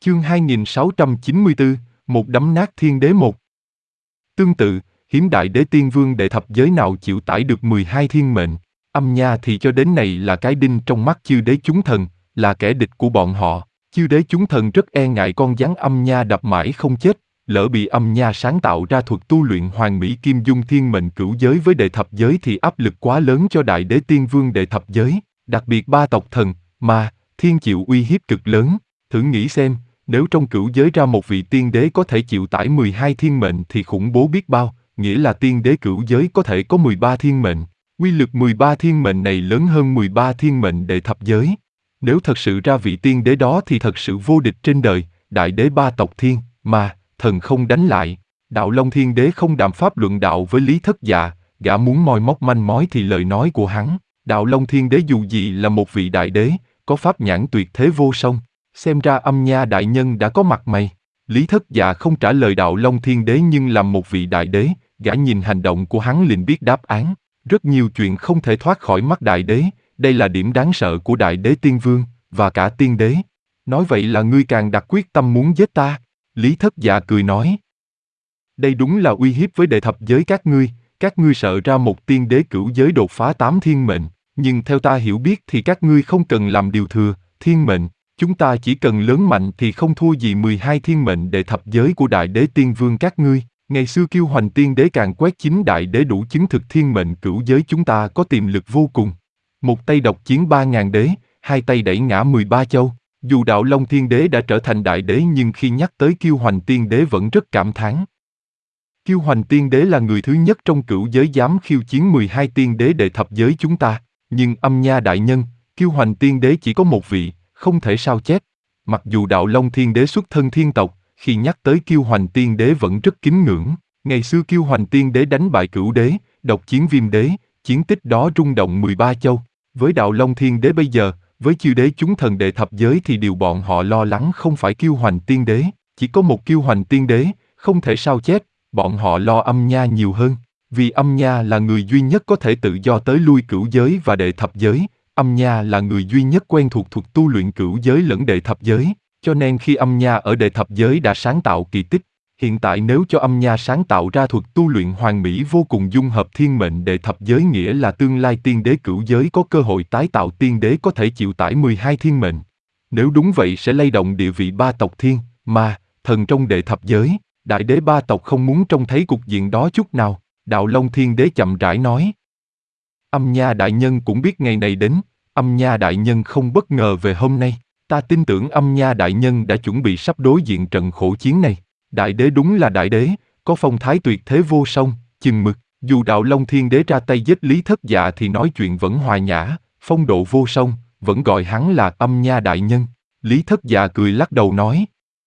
Chương 2694, một đấm nát thiên đế một. Tương tự, hiếm đại đế tiên vương đệ thập giới nào chịu tải được 12 thiên mệnh. Âm Nha thì cho đến này là cái đinh trong mắt chư đế chúng thần, là kẻ địch của bọn họ. Chư đế chúng thần rất e ngại con gián Âm Nha đập mãi không chết, lỡ bị Âm Nha sáng tạo ra thuật tu luyện hoàn mỹ kim dung thiên mệnh cửu giới với đệ thập giới thì áp lực quá lớn cho đại đế tiên vương đệ thập giới, đặc biệt ba tộc thần, ma, thiên chịu uy hiếp cực lớn. Thử nghĩ xem, nếu trong cửu giới ra một vị tiên đế có thể chịu tải 12 thiên mệnh thì khủng bố biết bao, nghĩa là tiên đế cửu giới có thể có 13 thiên mệnh. Uy lực 13 thiên mệnh này lớn hơn 13 thiên mệnh đệ thập giới. Nếu thật sự ra vị tiên đế đó thì thật sự vô địch trên đời, đại đế ba tộc thiên, ma, thần không đánh lại. Đạo Long Thiên Đế không đàm pháp luận đạo với Lý Thất Dạ, gã muốn moi móc manh mối thì lời nói của hắn. Đạo Long Thiên Đế dù gì là một vị đại đế, có pháp nhãn tuyệt thế vô song. Xem ra Âm Nha đại nhân đã có mặt mày. Lý Thất Dạ không trả lời Đạo Long Thiên Đế nhưng làm một vị đại đế, gã nhìn hành động của hắn liền biết đáp án. Rất nhiều chuyện không thể thoát khỏi mắt đại đế, đây là điểm đáng sợ của đại đế tiên vương, và cả tiên đế. Nói vậy là ngươi càng đặt quyết tâm muốn giết ta. Lý Thất Dạ cười nói. Đây đúng là uy hiếp với đệ thập giới các ngươi sợ ra một tiên đế cửu giới đột phá 8 thiên mệnh, nhưng theo ta hiểu biết thì các ngươi không cần làm điều thừa, thiên mệnh. Chúng ta chỉ cần lớn mạnh thì không thua gì 12 thiên mệnh đệ thập giới của đại đế tiên vương các ngươi. Ngày xưa Kiêu Hoành tiên đế càng quét chính đại đế đủ chứng thực thiên mệnh cửu giới chúng ta có tiềm lực vô cùng. Một tay độc chiến 3.000 đế, hai tay đẩy ngã 13 châu. Dù Đạo Long Thiên Đế đã trở thành đại đế nhưng khi nhắc tới Kiêu Hoành tiên đế vẫn rất cảm thán. Kiêu Hoành tiên đế là người thứ nhất trong cửu giới dám khiêu chiến 12 tiên đế đệ thập giới chúng ta. Nhưng Âm Nha đại nhân, Kiêu Hoành tiên đế chỉ có một vị, không thể sao chép. Mặc dù Đạo Long Thiên Đế xuất thân thiên tộc, khi nhắc tới Kiêu Hoành tiên đế vẫn rất kính ngưỡng. Ngày xưa Kiêu Hoành tiên đế đánh bại cửu đế, độc chiến viêm đế, chiến tích đó rung động 13 châu. Với Đạo Long Thiên Đế bây giờ, với chư đế chúng thần đệ thập giới thì điều bọn họ lo lắng không phải Kiêu Hoành tiên đế, chỉ có một Kiêu Hoành tiên đế, không thể sao chép, bọn họ lo Âm Nha nhiều hơn. Vì Âm Nha là người duy nhất có thể tự do tới lui cửu giới và đệ thập giới, Âm Nha là người duy nhất quen thuộc thuật tu luyện cửu giới lẫn đệ thập giới, cho nên khi Âm Nha ở đệ thập giới đã sáng tạo kỳ tích, hiện tại nếu cho Âm Nha sáng tạo ra thuật tu luyện hoàn mỹ vô cùng dung hợp thiên mệnh đệ thập giới nghĩa là tương lai tiên đế cửu giới có cơ hội tái tạo tiên đế có thể chịu tải 12 thiên mệnh. Nếu đúng vậy sẽ lay động địa vị ba tộc thiên, ma, thần trong đệ thập giới, đại đế ba tộc không muốn trông thấy cục diện đó chút nào. Đạo Long Thiên Đế chậm rãi nói. Âm Nha đại nhân cũng biết ngày này đến, Âm Nha đại nhân không bất ngờ về hôm nay. Ta tin tưởng Âm Nha đại nhân đã chuẩn bị sắp đối diện trận khổ chiến này. Đại đế đúng là đại đế, có phong thái tuyệt thế vô song, chừng mực. Dù Đạo Long Thiên Đế ra tay giết Lý Thất Dạ thì nói chuyện vẫn hòa nhã, phong độ vô song, vẫn gọi hắn là Âm Nha đại nhân. Lý Thất Dạ cười lắc đầu nói.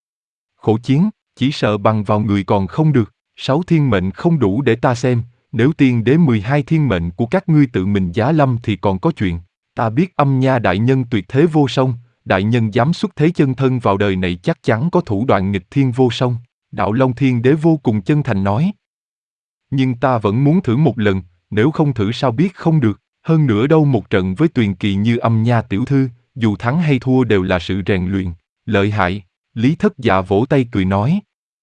Khổ chiến, chỉ sợ bằng vào người còn không được. 6 thiên mệnh không đủ để ta xem, nếu tiên đế 12 thiên mệnh của các ngươi tự mình giá lâm thì còn có chuyện. Ta biết Âm Nha đại nhân tuyệt thế vô song, đại nhân dám xuất thế chân thân vào đời này chắc chắn có thủ đoạn nghịch thiên vô song. Đạo Long Thiên Đế vô cùng chân thành nói. Nhưng ta vẫn muốn thử một lần, nếu không thử sao biết không được. Hơn nữa đâu một trận với Tuyền Kỳ như Âm Nha tiểu thư, dù thắng hay thua đều là sự rèn luyện. Lợi hại. Lý Thất Dạ vỗ tay cười nói.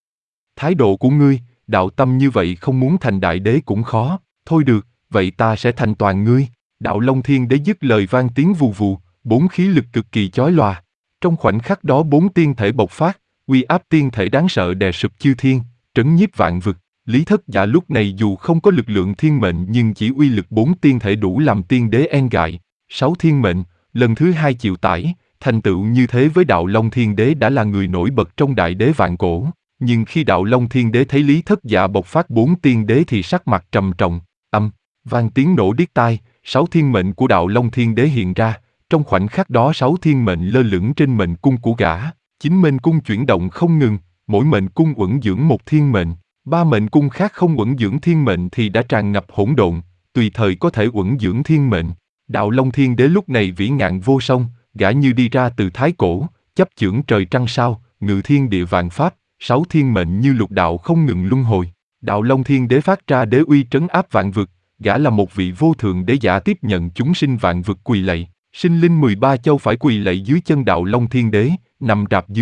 Thái độ của ngươi, đạo tâm như vậy không muốn thành đại đế cũng khó. Thôi được, vậy ta sẽ thành toàn ngươi. Đạo Long Thiên Đế dứt lời vang tiếng vù vù, 4 khí lực cực kỳ chói lòa. Trong khoảnh khắc đó 4 tiên thể bộc phát, uy áp tiên thể đáng sợ đè sụp chư thiên, trấn nhiếp vạn vực. Lý Thất Dạ lúc này dù không có lực lượng thiên mệnh nhưng chỉ uy lực 4 tiên thể đủ làm tiên đế e ngại. 6 thiên mệnh, lần thứ 2 chịu tải, thành tựu như thế với Đạo Long Thiên Đế đã là người nổi bật trong đại đế vạn cổ. Nhưng khi Đạo Long Thiên Đế thấy Lý Thất Dạ bộc phát 4 tiên đế thì sắc mặt trầm trọng, vang tiếng nổ điếc tai, 6 thiên mệnh của Đạo Long Thiên Đế hiện ra, trong khoảnh khắc đó 6 thiên mệnh lơ lửng trên mệnh cung của gã, 9 mệnh cung chuyển động không ngừng, mỗi mệnh cung uẩn dưỡng một thiên mệnh, 3 mệnh cung khác không uẩn dưỡng thiên mệnh thì đã tràn ngập hỗn độn, tùy thời có thể uẩn dưỡng thiên mệnh. Đạo Long Thiên Đế lúc này vĩ ngạn vô song, gã như đi ra từ thái cổ, chấp chưởng trời trăng sao, ngự thiên địa vạn pháp, 6 thiên mệnh như lục đạo không ngừng luân hồi. Đạo Long Thiên Đế phát ra đế uy trấn áp vạn vực, gã là một vị vô thượng đế giả tiếp nhận chúng sinh vạn vực quỳ lạy, sinh linh 13 châu phải quỳ lạy dưới chân Đạo Long Thiên Đế, nằm rạp dưới đất.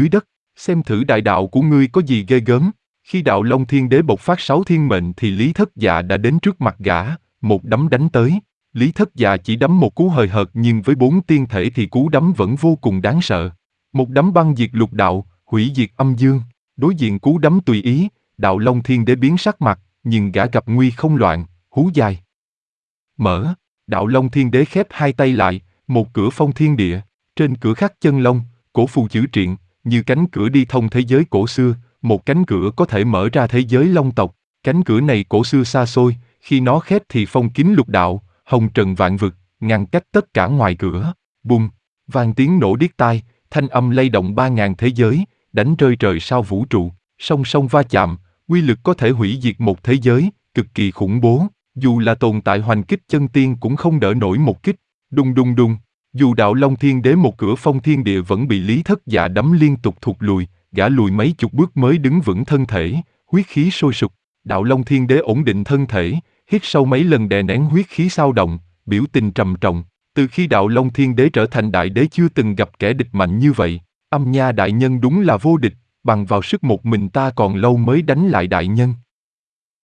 Xem thử đại đạo của ngươi có gì ghê gớm. Khi đạo Long Thiên Đế bộc phát 6 thiên mệnh thì Lý Thất Dạ đã đến trước mặt gã, một đấm đánh tới. Lý Thất Dạ chỉ đấm một cú hời hợt nhưng với 4 tiên thể thì cú đấm vẫn vô cùng đáng sợ. Một đấm băng diệt lục đạo, hủy diệt âm dương. Đối diện cú đấm tùy ý, đạo Long Thiên Đế biến sắc mặt, nhưng gã gặp nguy không loạn, hú dài. Mở, đạo Long Thiên Đế khép hai tay lại, một cửa phong thiên địa, trên cửa khắc chân long, cổ phù chữ triện, như cánh cửa đi thông thế giới cổ xưa, một cánh cửa có thể mở ra thế giới long tộc. Cánh cửa này cổ xưa xa xôi, khi nó khép thì phong kín lục đạo, hồng trần vạn vực, ngăn cách tất cả ngoài cửa. Bùng, vang tiếng nổ điếc tai, thanh âm lay động 3.000 thế giới, đánh rơi trời sao vũ trụ, song song va chạm, uy lực có thể hủy diệt một thế giới, cực kỳ khủng bố. Dù là tồn tại hoành kích chân tiên cũng không đỡ nổi một kích. Đùng đùng đùng. Dù đạo Long Thiên Đế một cửa phong thiên địa vẫn bị Lý Thất Dạ đấm liên tục thụt lùi, gã lùi mấy chục bước mới đứng vững thân thể, huyết khí sôi sục. Đạo Long Thiên Đế ổn định thân thể, hít sâu mấy lần đè nén huyết khí xao động, biểu tình trầm trọng. Từ khi đạo Long Thiên Đế trở thành đại đế chưa từng gặp kẻ địch mạnh như vậy. Âm Nha đại nhân đúng là vô địch, bằng vào sức một mình ta còn lâu mới đánh lại đại nhân.